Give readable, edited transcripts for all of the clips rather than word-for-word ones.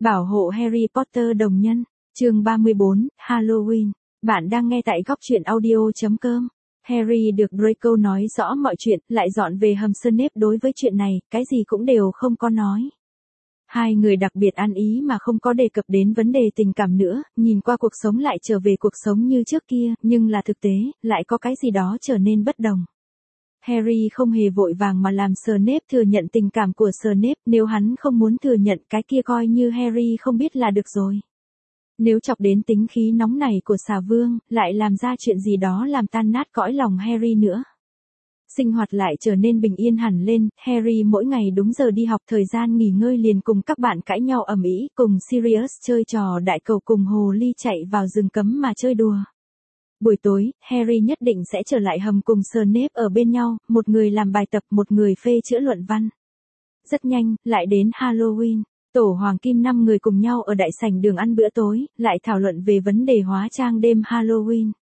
Bảo hộ Harry Potter đồng nhân. Chương 34, Halloween. Bạn đang nghe tại góc truyện audio.com. Harry được Draco nói rõ mọi chuyện, lại dọn về hầm Snape. Đối với chuyện này, cái gì cũng đều không có nói. Hai người đặc biệt ăn ý mà không có đề cập đến vấn đề tình cảm nữa, nhìn qua cuộc sống lại trở về cuộc sống như trước kia, nhưng là thực tế, lại có cái gì đó trở nên bất đồng. Harry không hề vội vàng mà làm Snape thừa nhận tình cảm của Snape, nếu hắn không muốn thừa nhận cái kia coi như Harry không biết là được rồi. Nếu chọc đến tính khí nóng này của xà vương, lại làm ra chuyện gì đó làm tan nát cõi lòng Harry nữa. Sinh hoạt lại trở nên bình yên hẳn lên, Harry mỗi ngày đúng giờ đi học, thời gian nghỉ ngơi liền cùng các bạn cãi nhau ầm ĩ, cùng Sirius chơi trò đại cầu, cùng hồ ly chạy vào rừng cấm mà chơi đùa. Buổi tối, Harry nhất định sẽ trở lại hầm cùng Snape ở bên nhau, một người làm bài tập, một người phê chữa luận văn. Rất nhanh, lại đến Halloween. Tổ Hoàng Kim 5 người cùng nhau ở đại sảnh đường ăn bữa tối, lại thảo luận về vấn đề hóa trang đêm Halloween.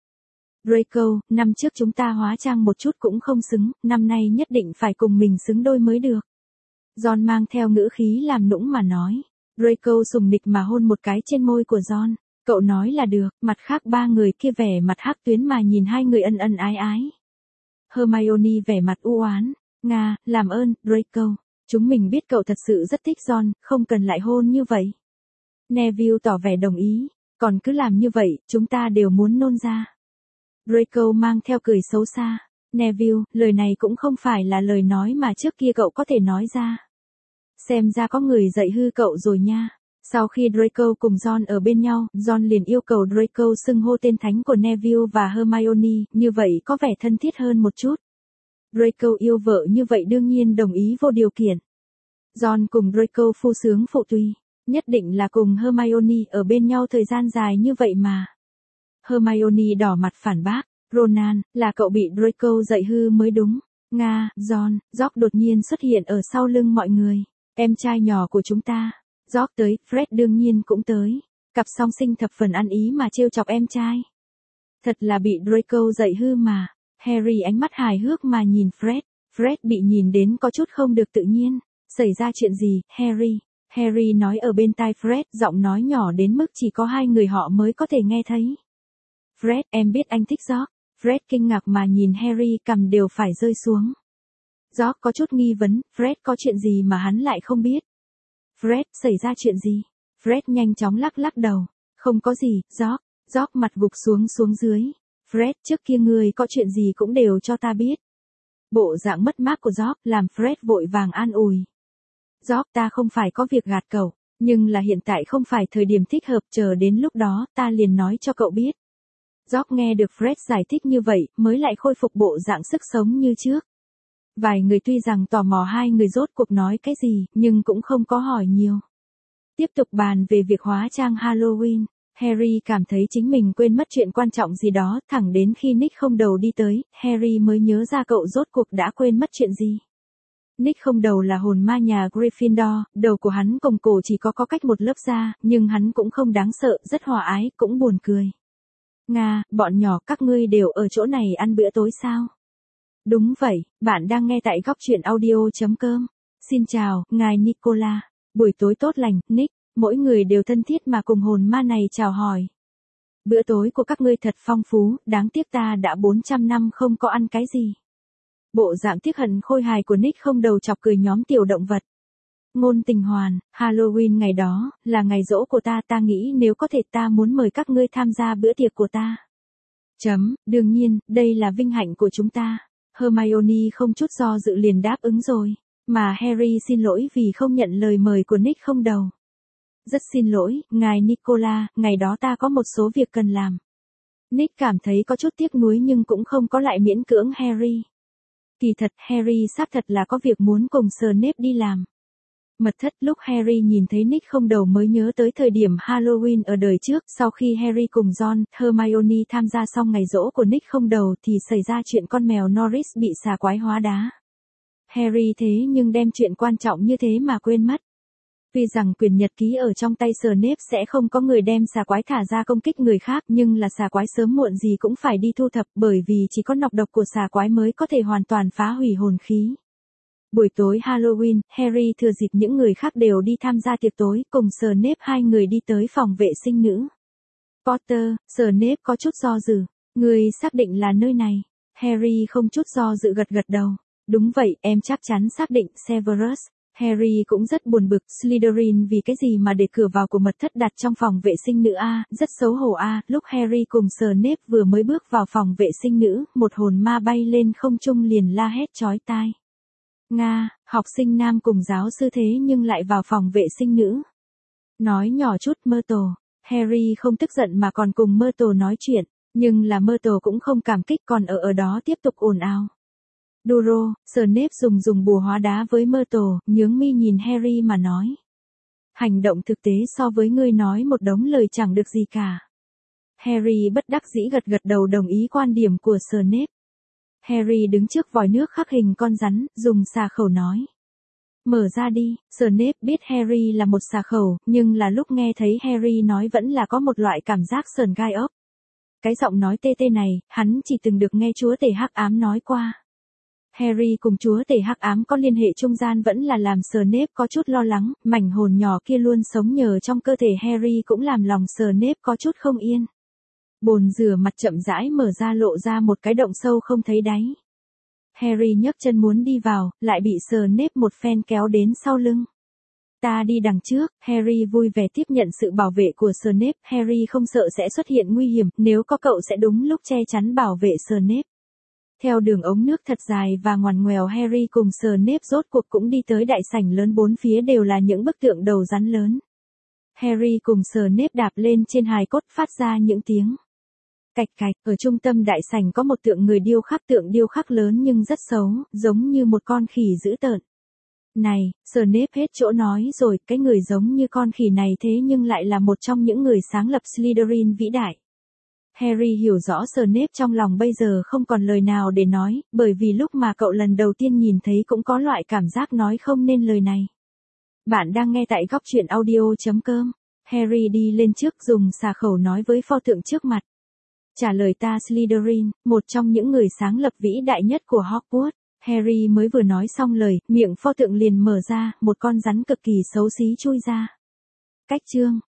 Draco, năm trước chúng ta hóa trang một chút cũng không xứng, năm nay nhất định phải cùng mình xứng đôi mới được. Ron mang theo ngữ khí làm nũng mà nói. Draco sùng nịch mà hôn một cái trên môi của Ron. Cậu nói là được, mặt khác ba người kia vẻ mặt hắc tuyến mà nhìn hai người ân ân ái ái. Hermione vẻ mặt u oán. Nga, làm ơn, Draco. Chúng mình biết cậu thật sự rất thích Ron, không cần lại hôn như vậy. Neville tỏ vẻ đồng ý. Còn cứ làm như vậy, chúng ta đều muốn nôn ra. Draco mang theo cười xấu xa. Neville, lời này cũng không phải là lời nói mà trước kia cậu có thể nói ra. Xem ra có người dạy hư cậu rồi nha. Sau khi Draco cùng Ron ở bên nhau, Ron liền yêu cầu Draco xưng hô tên thánh của Neville và Hermione, như vậy có vẻ thân thiết hơn một chút. Draco yêu vợ như vậy đương nhiên đồng ý vô điều kiện. Ron cùng Draco phu sướng phụ tùy, nhất định là cùng Hermione ở bên nhau thời gian dài như vậy mà. Hermione đỏ mặt phản bác, Ronan, là cậu bị Draco dạy hư mới đúng. Nga, Ron, George đột nhiên xuất hiện ở sau lưng mọi người. Em trai nhỏ của chúng ta. George tới, Fred đương nhiên cũng tới. Cặp song sinh thập phần ăn ý mà trêu chọc em trai. Thật là bị Draco dạy hư mà. Harry ánh mắt hài hước mà nhìn Fred. Fred bị nhìn đến có chút không được tự nhiên. Xảy ra chuyện gì, Harry? Harry nói ở bên tai Fred, giọng nói nhỏ đến mức chỉ có hai người họ mới có thể nghe thấy. Fred, em biết anh thích George. Fred kinh ngạc mà nhìn Harry, cằm đều phải rơi xuống. George có chút nghi vấn, Fred có chuyện gì mà hắn lại không biết. Fred, xảy ra chuyện gì? Fred nhanh chóng lắc lắc đầu. Không có gì, George. George mặt gục xuống dưới. Fred, trước kia người có chuyện gì cũng đều cho ta biết. Bộ dạng mất mát của George làm Fred vội vàng an ủi. George, ta không phải có việc gạt cậu, nhưng là hiện tại không phải thời điểm thích hợp, chờ đến lúc đó ta liền nói cho cậu biết. George nghe được Fred giải thích như vậy, mới lại khôi phục bộ dạng sức sống như trước. Vài người tuy rằng tò mò hai người rốt cuộc nói cái gì, nhưng cũng không có hỏi nhiều. Tiếp tục bàn về việc hóa trang Halloween, Harry cảm thấy chính mình quên mất chuyện quan trọng gì đó, thẳng đến khi Nick không đầu đi tới, Harry mới nhớ ra cậu rốt cuộc đã quên mất chuyện gì. Nick không đầu là hồn ma nhà Gryffindor, đầu của hắn cùng cổ chỉ có cách một lớp da, nhưng hắn cũng không đáng sợ, rất hòa ái, cũng buồn cười. Nga, bọn nhỏ các ngươi đều ở chỗ này ăn bữa tối sao? Đúng vậy, bạn đang nghe tại góc truyện audio.com. Xin chào, ngài Nicola. Buổi tối tốt lành, Nick. Mỗi người đều thân thiết mà cùng hồn ma này chào hỏi. Bữa tối của các ngươi thật phong phú, đáng tiếc ta đã 400 năm không có ăn cái gì. Bộ dạng tiếc hận khôi hài của Nick không đầu chọc cười nhóm tiểu động vật. Ngôn tình hoàn, Halloween ngày đó, là ngày giỗ của ta nghĩ nếu có thể ta muốn mời các ngươi tham gia bữa tiệc của ta. Đương nhiên, đây là vinh hạnh của chúng ta. Hermione không chút do dự liền đáp ứng rồi, mà Harry xin lỗi vì không nhận lời mời của Nick không đầu. Rất xin lỗi, ngài Nicola, ngày đó ta có một số việc cần làm. Nick cảm thấy có chút tiếc nuối nhưng cũng không có lại miễn cưỡng Harry. Kỳ thật, Harry xác thật là có việc muốn cùng Snape đi làm. Mật thất lúc Harry nhìn thấy Nick không đầu mới nhớ tới thời điểm Halloween ở đời trước, sau khi Harry cùng Ron, Hermione tham gia xong ngày giỗ của Nick không đầu thì xảy ra chuyện con mèo Norris bị xà quái hóa đá. Harry thế nhưng đem chuyện quan trọng như thế mà quên mất. Tuy rằng quyền nhật ký ở trong tay Snape sẽ không có người đem xà quái thả ra công kích người khác, nhưng là xà quái sớm muộn gì cũng phải đi thu thập, bởi vì chỉ có nọc độc của xà quái mới có thể hoàn toàn phá hủy hồn khí. Buổi tối Halloween, Harry thừa dịp những người khác đều đi tham gia tiệc tối, cùng Snape hai người đi tới phòng vệ sinh nữ. Potter, Snape có chút do dự. Người xác định là nơi này. Harry không chút do dự gật gật đầu. Đúng vậy, em chắc chắn xác định, Severus. Harry cũng rất buồn bực, Slytherin vì cái gì mà để cửa vào của mật thất đặt trong phòng vệ sinh nữ a, rất xấu hổ a. Lúc Harry cùng Snape vừa mới bước vào phòng vệ sinh nữ, một hồn ma bay lên không trung liền la hét chói tai. Nga, học sinh nam cùng giáo sư thế nhưng lại vào phòng vệ sinh nữ. Nói nhỏ chút Myrtle. Harry không tức giận mà còn cùng Myrtle nói chuyện, nhưng là Myrtle cũng không cảm kích còn ở đó tiếp tục ồn ào. Duro, Snape dùng bùa hóa đá với Myrtle, nhướng mi nhìn Harry mà nói. Hành động thực tế so với ngươi nói một đống lời chẳng được gì cả. Harry bất đắc dĩ gật gật đầu đồng ý quan điểm của Snape. Harry đứng trước vòi nước khắc hình con rắn, dùng xà khẩu nói. Mở ra đi, Snape biết Harry là một xà khẩu, nhưng là lúc nghe thấy Harry nói vẫn là có một loại cảm giác sờn gai ốc. Cái giọng nói tê tê này, hắn chỉ từng được nghe chúa tể hắc ám nói qua. Harry cùng chúa tể hắc ám có liên hệ trung gian vẫn là làm Snape có chút lo lắng, mảnh hồn nhỏ kia luôn sống nhờ trong cơ thể Harry cũng làm lòng Snape có chút không yên. Bồn rửa mặt chậm rãi mở ra lộ ra một cái động sâu không thấy đáy. Harry nhấc chân muốn đi vào, lại bị Snape một phen kéo đến sau lưng. Ta đi đằng trước, Harry vui vẻ tiếp nhận sự bảo vệ của Snape, Harry không sợ sẽ xuất hiện nguy hiểm, nếu có cậu sẽ đúng lúc che chắn bảo vệ Snape. Theo đường ống nước thật dài và ngoằn ngoèo Harry cùng Snape rốt cuộc cũng đi tới đại sảnh lớn bốn phía đều là những bức tượng đầu rắn lớn. Harry cùng Snape đạp lên trên hài cốt phát ra những tiếng. Cạch cạch, ở trung tâm đại sảnh có một tượng người tượng điêu khắc lớn nhưng rất xấu, giống như một con khỉ dữ tợn. Này, Snape hết chỗ nói rồi, cái người giống như con khỉ này thế nhưng lại là một trong những người sáng lập Slytherin vĩ đại. Harry hiểu rõ Snape trong lòng bây giờ không còn lời nào để nói, bởi vì lúc mà cậu lần đầu tiên nhìn thấy cũng có loại cảm giác nói không nên lời này. Bạn đang nghe tại góc truyện audio.com. Harry đi lên trước dùng xà khẩu nói với pho tượng trước mặt. Trả lời ta Slytherin, một trong những người sáng lập vĩ đại nhất của Hogwarts. Harry mới vừa nói xong lời, miệng pho tượng liền mở ra, một con rắn cực kỳ xấu xí chui ra. Cách chương.